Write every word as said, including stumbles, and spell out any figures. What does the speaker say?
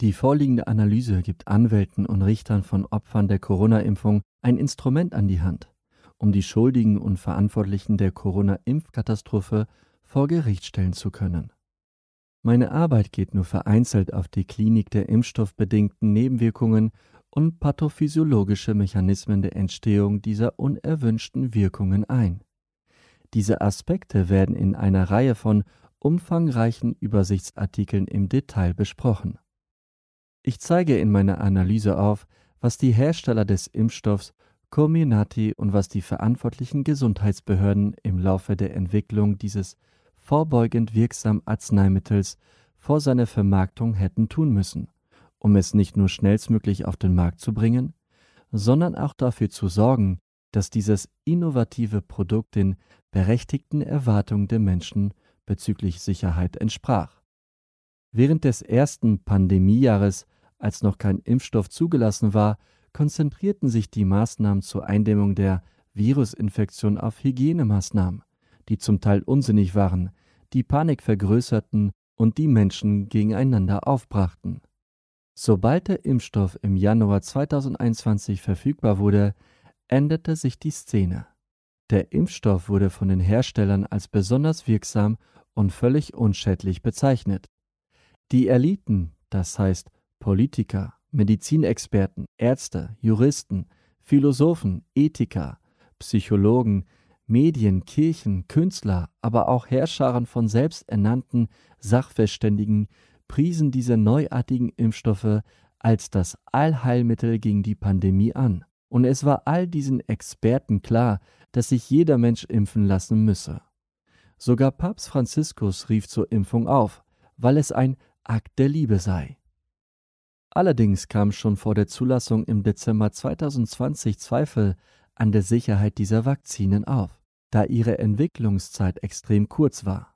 Die vorliegende Analyse gibt Anwälten und Richtern von Opfern der Corona-Impfung ein Instrument an die Hand, um die Schuldigen und Verantwortlichen der Corona-Impfkatastrophe vor Gericht stellen zu können. Meine Arbeit geht nur vereinzelt auf die Klinik der impfstoffbedingten Nebenwirkungen und pathophysiologische Mechanismen der Entstehung dieser unerwünschten Wirkungen ein. Diese Aspekte werden in einer Reihe von umfangreichen Übersichtsartikeln im Detail besprochen. Ich zeige in meiner Analyse auf, was die Hersteller des Impfstoffs Comirnaty und was die verantwortlichen Gesundheitsbehörden im Laufe der Entwicklung dieses vorbeugend wirksamen Arzneimittels vor seiner Vermarktung hätten tun müssen, um es nicht nur schnellstmöglich auf den Markt zu bringen, sondern auch dafür zu sorgen, dass dieses innovative Produkt den berechtigten Erwartungen der Menschen bezüglich Sicherheit entsprach. Während des ersten Pandemiejahres, als noch kein Impfstoff zugelassen war, konzentrierten sich die Maßnahmen zur Eindämmung der Virusinfektion auf Hygienemaßnahmen, die zum Teil unsinnig waren, die Panik vergrößerten und die Menschen gegeneinander aufbrachten. Sobald der Impfstoff im Januar zweitausendeinundzwanzig verfügbar wurde, änderte sich die Szene. Der Impfstoff wurde von den Herstellern als besonders wirksam und völlig unschädlich bezeichnet. Die Eliten, das heißt Politiker, Medizinexperten, Ärzte, Juristen, Philosophen, Ethiker, Psychologen, Medien, Kirchen, Künstler, aber auch Heerscharen von selbsternannten Sachverständigen priesen diese neuartigen Impfstoffe als das Allheilmittel gegen die Pandemie an. Und es war all diesen Experten klar, dass sich jeder Mensch impfen lassen müsse. Sogar Papst Franziskus rief zur Impfung auf, weil es ein Akt der Liebe sei. Allerdings kam schon vor der Zulassung im Dezember zweitausendzwanzig Zweifel an der Sicherheit dieser Vakzinen auf, da ihre Entwicklungszeit extrem kurz war.